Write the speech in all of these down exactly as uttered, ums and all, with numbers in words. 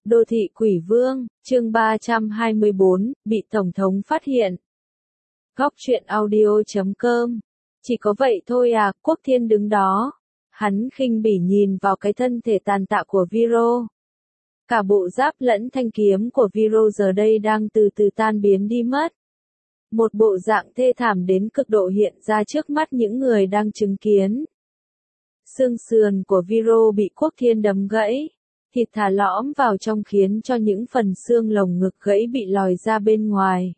Đô thị quỷ vương, chương ba trăm hai mươi bốn, bị Tổng thống phát hiện. Góc truyện audio chấm com. Chỉ có vậy thôi à, Quốc Thiên đứng đó. Hắn khinh bỉ nhìn vào cái thân thể tàn tạ của Viro. Cả bộ giáp lẫn thanh kiếm của Viro giờ đây đang từ từ tan biến đi mất. Một bộ dạng thê thảm đến cực độ hiện ra trước mắt những người đang chứng kiến. Xương sườn của Viro bị Quốc Thiên đấm gãy. Thịt thả lõm vào trong khiến cho những phần xương lồng ngực gãy bị lòi ra bên ngoài.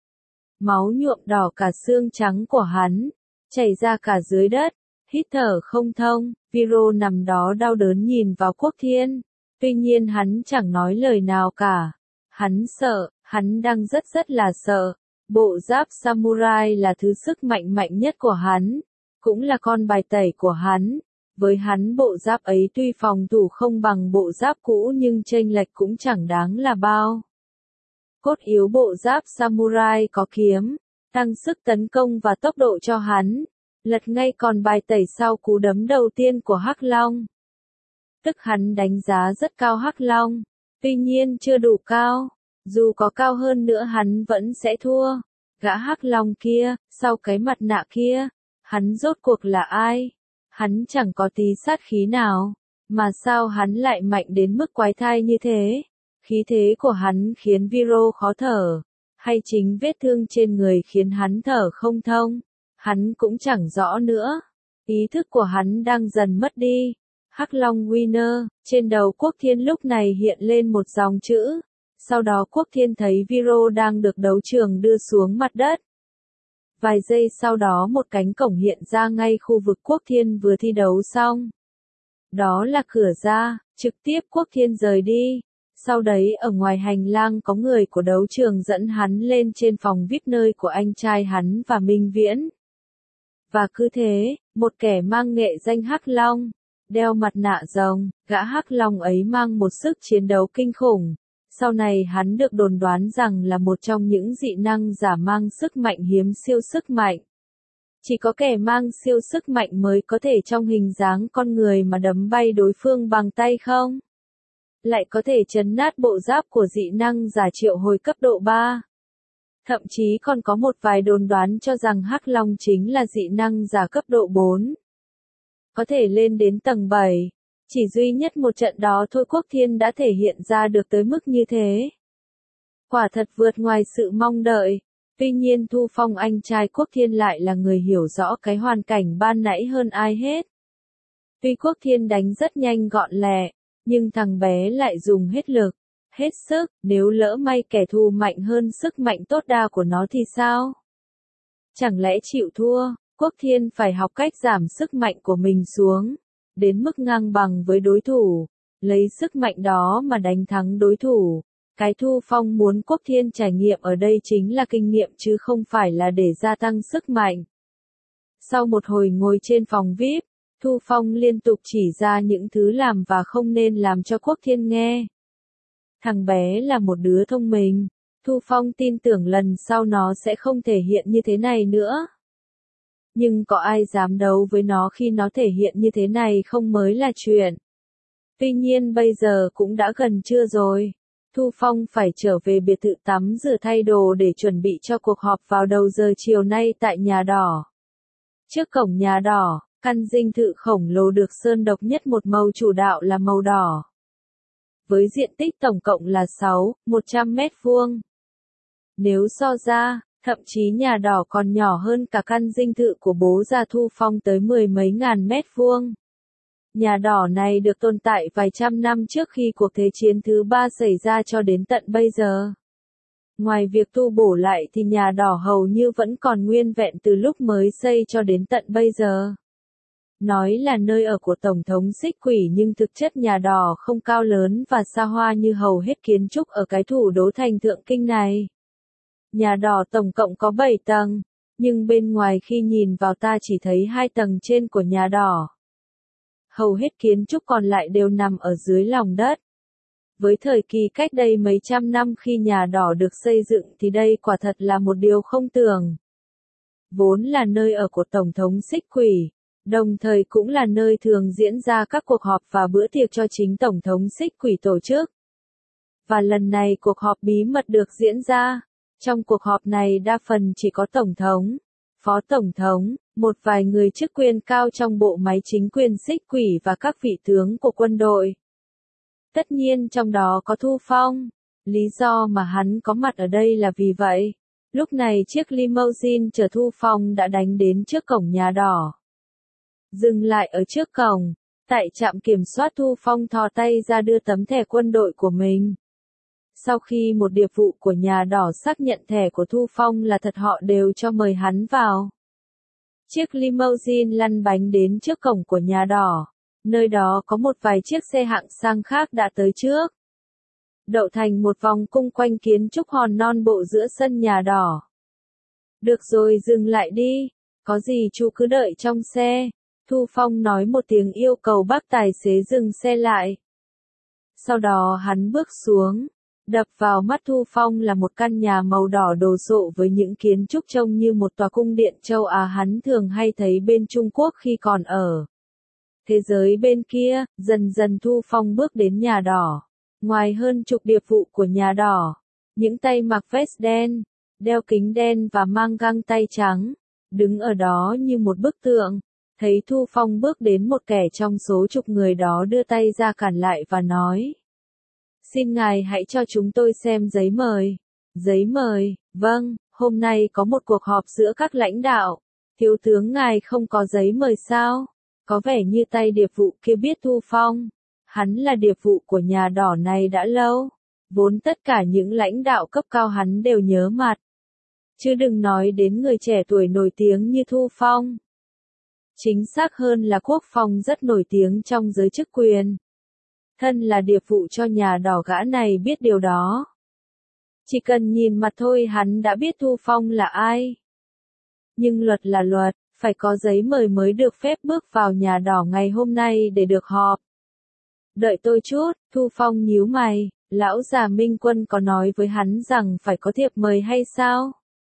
Máu nhuộm đỏ cả xương trắng của hắn, chảy ra cả dưới đất, hít thở không thông, Viro nằm đó đau đớn nhìn vào Quốc Thiên. Tuy nhiên hắn chẳng nói lời nào cả. Hắn sợ, hắn đang rất rất là sợ. Bộ giáp samurai là thứ sức mạnh mạnh nhất của hắn, cũng là con bài tẩy của hắn. Với hắn bộ giáp ấy tuy phòng thủ không bằng bộ giáp cũ nhưng chênh lệch cũng chẳng đáng là bao. Cốt yếu bộ giáp samurai có kiếm, tăng sức tấn công và tốc độ cho hắn, lật ngay con bài tẩy sau cú đấm đầu tiên của Hắc Long. Tức hắn đánh giá rất cao Hắc Long, tuy nhiên chưa đủ cao, dù có cao hơn nữa hắn vẫn sẽ thua. Gã Hắc Long kia, sau cái mặt nạ kia, hắn rốt cuộc là ai? Hắn chẳng có tí sát khí nào, mà sao hắn lại mạnh đến mức quái thai như thế? Khí thế của hắn khiến Viro khó thở, hay chính vết thương trên người khiến hắn thở không thông? Hắn cũng chẳng rõ nữa. Ý thức của hắn đang dần mất đi. Hắc Long Winner, trên đầu Quốc Thiên lúc này hiện lên một dòng chữ. Sau đó Quốc Thiên thấy Viro đang được đấu trường đưa xuống mặt đất. Vài giây sau đó một cánh cổng hiện ra ngay khu vực Quốc Thiên vừa thi đấu xong. Đó là cửa ra, trực tiếp Quốc Thiên rời đi. Sau đấy ở ngoài hành lang có người của đấu trường dẫn hắn lên trên phòng vi ai pi nơi của anh trai hắn và Minh Viễn. Và cứ thế, một kẻ mang nghệ danh Hắc Long, đeo mặt nạ rồng, gã Hắc Long ấy mang một sức chiến đấu kinh khủng. Sau này hắn được đồn đoán rằng là một trong những dị năng giả mang sức mạnh hiếm siêu sức mạnh. Chỉ có kẻ mang siêu sức mạnh mới có thể trong hình dáng con người mà đấm bay đối phương bằng tay không? Lại có thể chấn nát bộ giáp của dị năng giả triệu hồi cấp độ ba. Thậm chí còn có một vài đồn đoán cho rằng Hắc Long chính là dị năng giả cấp độ bốn. Có thể lên đến tầng bảy. Chỉ duy nhất một trận đó thôi Quốc Thiên đã thể hiện ra được tới mức như thế. Quả thật vượt ngoài sự mong đợi. Tuy nhiên Thu Phong anh trai Quốc Thiên lại là người hiểu rõ cái hoàn cảnh ban nãy hơn ai hết. Tuy Quốc Thiên đánh rất nhanh gọn lẹ, nhưng thằng bé lại dùng hết lực, hết sức, nếu lỡ may kẻ thù mạnh hơn sức mạnh tốt đa của nó thì sao? Chẳng lẽ chịu thua, Quốc Thiên phải học cách giảm sức mạnh của mình xuống, đến mức ngang bằng với đối thủ, lấy sức mạnh đó mà đánh thắng đối thủ. Cái Thu Phong muốn Quốc Thiên trải nghiệm ở đây chính là kinh nghiệm chứ không phải là để gia tăng sức mạnh. Sau một hồi ngồi trên phòng vi ai pi, Thu Phong liên tục chỉ ra những thứ làm và không nên làm cho Quốc Thiên nghe. Thằng bé là một đứa thông minh, Thu Phong tin tưởng lần sau nó sẽ không thể hiện như thế này nữa. Nhưng có ai dám đấu với nó khi nó thể hiện như thế này không mới là chuyện. Tuy nhiên bây giờ cũng đã gần trưa rồi. Thu Phong phải trở về biệt thự tắm rửa thay đồ để chuẩn bị cho cuộc họp vào đầu giờ chiều nay tại nhà đỏ. Trước cổng nhà đỏ, căn dinh thự khổng lồ được sơn độc nhất một màu chủ đạo là màu đỏ. Với diện tích tổng cộng là sáu nghìn một trăm mét vuông. Nếu so ra, thậm chí nhà đỏ còn nhỏ hơn cả căn dinh thự của bố già Thu Phong tới mười mấy ngàn mét vuông. Nhà đỏ này được tồn tại vài trăm năm trước khi cuộc Thế chiến thứ ba xảy ra cho đến tận bây giờ. Ngoài việc tu bổ lại thì nhà đỏ hầu như vẫn còn nguyên vẹn từ lúc mới xây cho đến tận bây giờ. Nói là nơi ở của Tổng thống Xích Quỷ nhưng thực chất nhà đỏ không cao lớn và xa hoa như hầu hết kiến trúc ở cái thủ đô thành thượng kinh này. Nhà đỏ tổng cộng có bảy tầng, nhưng bên ngoài khi nhìn vào ta chỉ thấy hai tầng trên của nhà đỏ. Hầu hết kiến trúc còn lại đều nằm ở dưới lòng đất. Với thời kỳ cách đây mấy trăm năm khi nhà đỏ được xây dựng thì đây quả thật là một điều không tưởng. Vốn là nơi ở của Tổng thống Xích Quỷ, đồng thời cũng là nơi thường diễn ra các cuộc họp và bữa tiệc cho chính Tổng thống Xích Quỷ tổ chức. Và lần này cuộc họp bí mật được diễn ra. Trong cuộc họp này đa phần chỉ có Tổng thống, Phó Tổng thống, một vài người chức quyền cao trong bộ máy chính quyền xích quỷ và các vị tướng của quân đội. Tất nhiên trong đó có Thu Phong. Lý do mà hắn có mặt ở đây là vì vậy. Lúc này chiếc limousine chở Thu Phong đã đánh đến trước cổng nhà đỏ. Dừng lại ở trước cổng. Tại trạm kiểm soát Thu Phong thò tay ra đưa tấm thẻ quân đội của mình. Sau khi một điệp vụ của nhà đỏ xác nhận thẻ của Thu Phong là thật họ đều cho mời hắn vào. Chiếc limousine lăn bánh đến trước cổng của nhà đỏ. Nơi đó có một vài chiếc xe hạng sang khác đã tới trước. Đậu thành một vòng cung quanh kiến trúc hòn non bộ giữa sân nhà đỏ. Được rồi, dừng lại đi. Có gì chú cứ đợi trong xe. Thu Phong nói một tiếng yêu cầu bác tài xế dừng xe lại. Sau đó hắn bước xuống. Đập vào mắt Thu Phong là một căn nhà màu đỏ đồ sộ với những kiến trúc trông như một tòa cung điện châu Á hắn thường hay thấy bên Trung Quốc khi còn ở thế giới bên kia. Dần dần Thu Phong bước đến nhà đỏ. Ngoài hơn chục điệp vụ của nhà đỏ, những tay mặc vest đen, đeo kính đen và mang găng tay trắng, đứng ở đó như một bức tượng. Thấy Thu Phong bước đến, một kẻ trong số chục người đó đưa tay ra cản lại và nói: "Xin ngài hãy cho chúng tôi xem giấy mời." "Giấy mời?" "Vâng, hôm nay có một cuộc họp giữa các lãnh đạo. Thiếu tướng ngài không có giấy mời sao?" Có vẻ như tay điệp vụ kia biết Thu Phong. Hắn là điệp vụ của nhà đỏ này đã lâu. Vốn tất cả những lãnh đạo cấp cao hắn đều nhớ mặt. Chứ đừng nói đến người trẻ tuổi nổi tiếng như Thu Phong. Chính xác hơn là Quốc Phong rất nổi tiếng trong giới chức quyền. Thân là điệp vụ cho nhà đỏ, gã này biết điều đó. Chỉ cần nhìn mặt thôi hắn đã biết Thu Phong là ai. Nhưng luật là luật, phải có giấy mời mới được phép bước vào nhà đỏ ngày hôm nay để được họp. "Đợi tôi chút." Thu Phong nhíu mày, lão già Minh Quân có nói với hắn rằng phải có thiệp mời hay sao?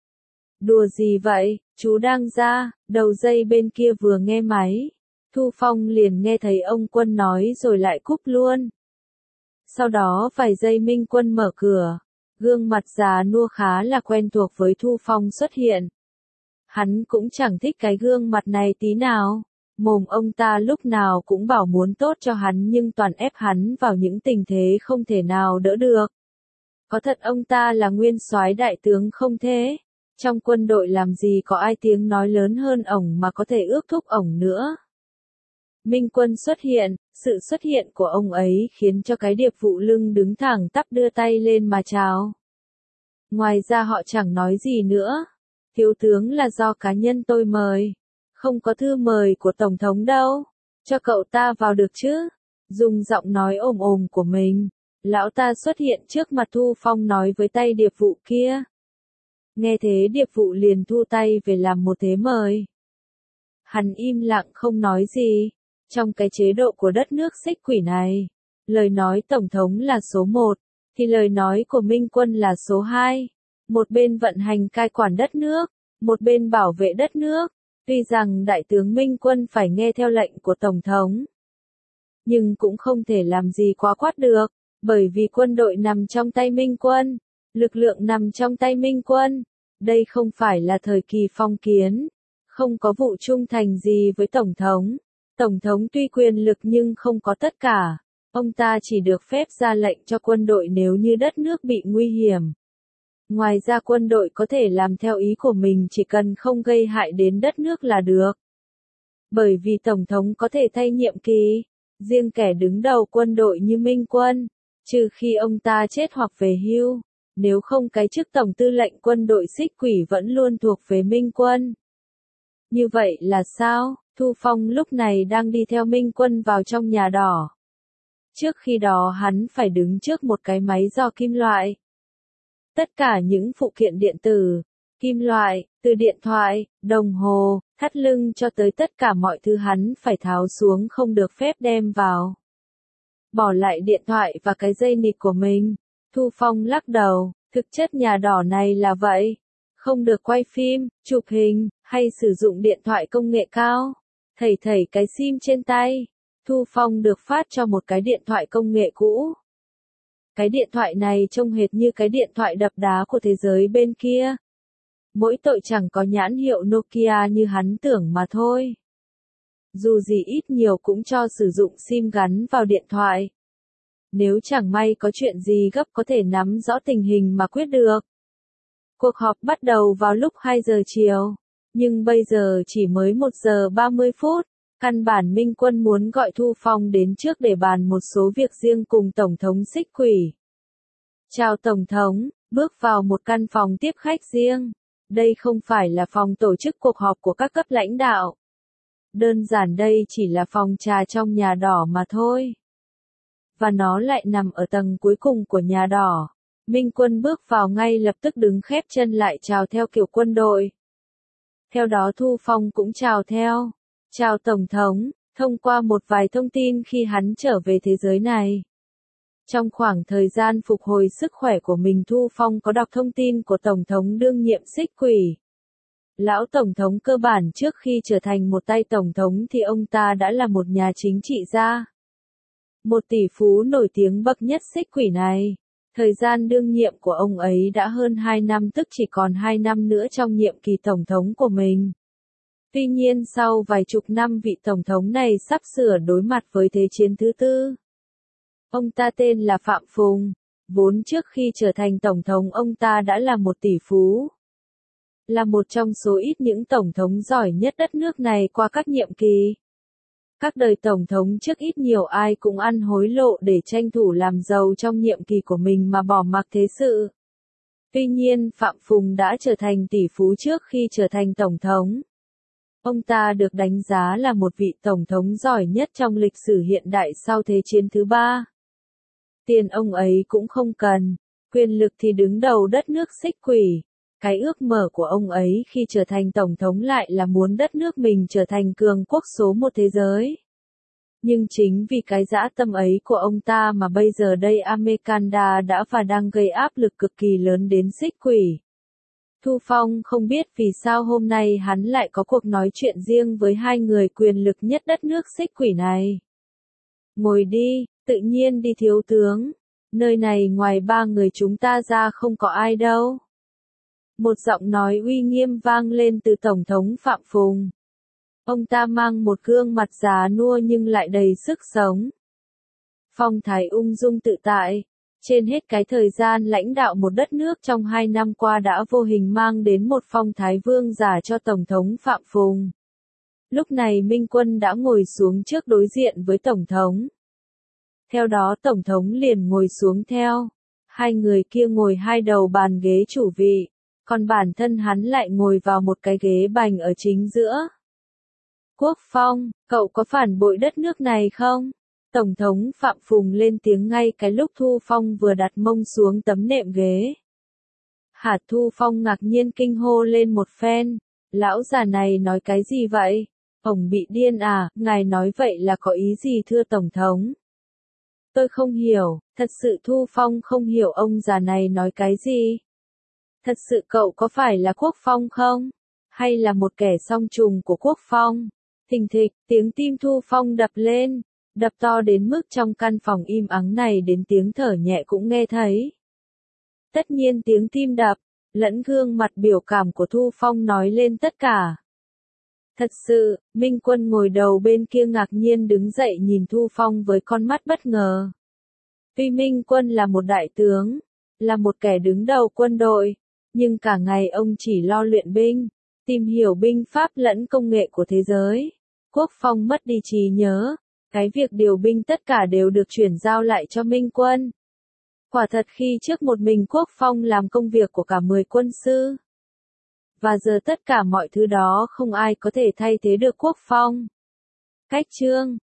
"Đùa gì vậy, chú đang ra." Đầu dây bên kia vừa nghe máy, Thu Phong liền nghe thấy ông Quân nói rồi lại cúp luôn. Sau đó vài giây Minh Quân mở cửa, gương mặt già nua khá là quen thuộc với Thu Phong xuất hiện. Hắn cũng chẳng thích cái gương mặt này tí nào. Mồm ông ta lúc nào cũng bảo muốn tốt cho hắn nhưng toàn ép hắn vào những tình thế không thể nào đỡ được. Có thật ông ta là nguyên soái đại tướng không thế? Trong quân đội làm gì có ai tiếng nói lớn hơn ổng mà có thể ước thúc ổng nữa. Minh Quân xuất hiện, sự xuất hiện của ông ấy khiến cho cái điệp vụ lưng đứng thẳng tắp đưa tay lên mà chào. Ngoài ra họ chẳng nói gì nữa. "Thiếu tướng là do cá nhân tôi mời. Không có thư mời của Tổng thống đâu. Cho cậu ta vào được chứ?" Dùng giọng nói ồm ồm của mình, lão ta xuất hiện trước mặt Thu Phong nói với tay điệp vụ kia. Nghe thế điệp vụ liền thu tay về làm một thế mời. Hắn im lặng không nói gì. Trong cái chế độ của đất nước xích quỷ này, lời nói Tổng thống là số một, thì lời nói của Minh Quân là số hai. Một bên vận hành cai quản đất nước, một bên bảo vệ đất nước. Tuy rằng Đại tướng Minh Quân phải nghe theo lệnh của Tổng thống, nhưng cũng không thể làm gì quá quát được, bởi vì quân đội nằm trong tay Minh Quân, lực lượng nằm trong tay Minh Quân. Đây không phải là thời kỳ phong kiến, không có vụ trung thành gì với Tổng thống. Tổng thống tuy quyền lực nhưng không có tất cả, ông ta chỉ được phép ra lệnh cho quân đội nếu như đất nước bị nguy hiểm. Ngoài ra quân đội có thể làm theo ý của mình chỉ cần không gây hại đến đất nước là được. Bởi vì Tổng thống có thể thay nhiệm kỳ, riêng kẻ đứng đầu quân đội như Minh Quân, trừ khi ông ta chết hoặc về hưu, nếu không cái chức Tổng tư lệnh quân đội xích quỷ vẫn luôn thuộc về Minh Quân. Như vậy là sao? Thu Phong lúc này đang đi theo Minh Quân vào trong nhà đỏ. Trước khi đó hắn phải đứng trước một cái máy giò kim loại. Tất cả những phụ kiện điện tử, kim loại, từ điện thoại, đồng hồ, thắt lưng cho tới tất cả mọi thứ hắn phải tháo xuống, không được phép đem vào. Bỏ lại điện thoại và cái dây nịt của mình, Thu Phong lắc đầu, thực chất nhà đỏ này là vậy. Không được quay phim, chụp hình, hay sử dụng điện thoại công nghệ cao. Thầy thầy cái sim trên tay. Thu Phong được phát cho một cái điện thoại công nghệ cũ. Cái điện thoại này trông hệt như cái điện thoại đập đá của thế giới bên kia. Mỗi tội chẳng có nhãn hiệu Nokia như hắn tưởng mà thôi. Dù gì ít nhiều cũng cho sử dụng sim gắn vào điện thoại. Nếu chẳng may có chuyện gì gấp có thể nắm rõ tình hình mà quyết được. Cuộc họp bắt đầu vào lúc hai giờ chiều, nhưng bây giờ chỉ mới một giờ ba mươi phút. Căn bản Minh Quân muốn gọi Thu Phong đến trước để bàn một số việc riêng cùng Tổng thống Xích Quỷ. Chào Tổng thống, bước vào một căn phòng tiếp khách riêng. Đây không phải là phòng tổ chức cuộc họp của các cấp lãnh đạo. Đơn giản đây chỉ là phòng trà trong nhà đỏ mà thôi. Và nó lại nằm ở tầng cuối cùng của nhà đỏ. Minh Quân bước vào ngay lập tức đứng khép chân lại chào theo kiểu quân đội. Theo đó Thu Phong cũng chào theo. Chào Tổng thống, thông qua một vài thông tin khi hắn trở về thế giới này. Trong khoảng thời gian phục hồi sức khỏe của mình Thu Phong có đọc thông tin của Tổng thống đương nhiệm Xích Quỷ. Lão Tổng thống cơ bản trước khi trở thành một tay Tổng thống thì ông ta đã là một nhà chính trị gia. Một tỷ phú nổi tiếng bậc nhất Xích Quỷ này. Thời gian đương nhiệm của ông ấy đã hơn hai năm tức chỉ còn hai năm nữa trong nhiệm kỳ Tổng thống của mình. Tuy nhiên sau vài chục năm vị Tổng thống này sắp sửa đối mặt với Thế chiến thứ tư. Ông ta tên là Phạm Phùng. Vốn trước khi trở thành Tổng thống ông ta đã là một tỷ phú. Là một trong số ít những Tổng thống giỏi nhất đất nước này qua các nhiệm kỳ. Các đời Tổng thống trước ít nhiều ai cũng ăn hối lộ để tranh thủ làm giàu trong nhiệm kỳ của mình mà bỏ mặc thế sự. Tuy nhiên Phạm Phùng đã trở thành tỷ phú trước khi trở thành Tổng thống. Ông ta được đánh giá là một vị Tổng thống giỏi nhất trong lịch sử hiện đại sau Thế chiến thứ ba. Tiền ông ấy cũng không cần, quyền lực thì đứng đầu đất nước Xích Quỷ. Cái ước mơ của ông ấy khi trở thành Tổng thống lại là muốn đất nước mình trở thành cường quốc số một thế giới. Nhưng chính vì cái dã tâm ấy của ông ta mà bây giờ đây Americanda đã và đang gây áp lực cực kỳ lớn đến Xích Quỷ. Thu Phong không biết vì sao hôm nay hắn lại có cuộc nói chuyện riêng với hai người quyền lực nhất đất nước Xích Quỷ này. Ngồi đi, tự nhiên đi thiếu tướng. Nơi này ngoài ba người chúng ta ra không có ai đâu. Một giọng nói uy nghiêm vang lên từ Tổng thống Phạm Phùng. Ông ta mang một gương mặt già nua nhưng lại đầy sức sống. Phong thái ung dung tự tại. Trên hết cái thời gian lãnh đạo một đất nước trong hai năm qua đã vô hình mang đến một phong thái vương giả cho Tổng thống Phạm Phùng. Lúc này Minh Quân đã ngồi xuống trước đối diện với Tổng thống. Theo đó Tổng thống liền ngồi xuống theo. Hai người kia ngồi hai đầu bàn ghế chủ vị, còn bản thân hắn lại ngồi vào một cái ghế bành ở chính giữa. Quốc Phong, cậu có phản bội đất nước này không? Tổng thống Phạm Phùng lên tiếng ngay cái lúc Thu Phong vừa đặt mông xuống tấm nệm ghế. Hả? Thu Phong ngạc nhiên kinh hô lên một phen. Lão già này nói cái gì vậy? Ông bị điên à? Ngài nói vậy là có ý gì thưa Tổng thống? Tôi không hiểu, thật sự Thu Phong không hiểu ông già này nói cái gì. Thật sự cậu có phải là Quốc Phong không? Hay là một kẻ song trùng của Quốc Phong? Thình thịch, tiếng tim Thu Phong đập lên, đập to đến mức trong căn phòng im ắng này đến tiếng thở nhẹ cũng nghe thấy. Tất nhiên tiếng tim đập, lẫn gương mặt biểu cảm của Thu Phong nói lên tất cả. Thật sự, Minh Quân ngồi đầu bên kia ngạc nhiên đứng dậy nhìn Thu Phong với con mắt bất ngờ. Tuy Minh Quân là một đại tướng, là một kẻ đứng đầu quân đội, nhưng cả ngày ông chỉ lo luyện binh, tìm hiểu binh pháp lẫn công nghệ của thế giới. Quốc Phong mất đi trí nhớ, cái việc điều binh tất cả đều được chuyển giao lại cho Minh Quân. Quả thật khi trước một mình Quốc Phong làm công việc của cả mười quân sư. Và giờ tất cả mọi thứ đó không ai có thể thay thế được Quốc Phong. Cách chương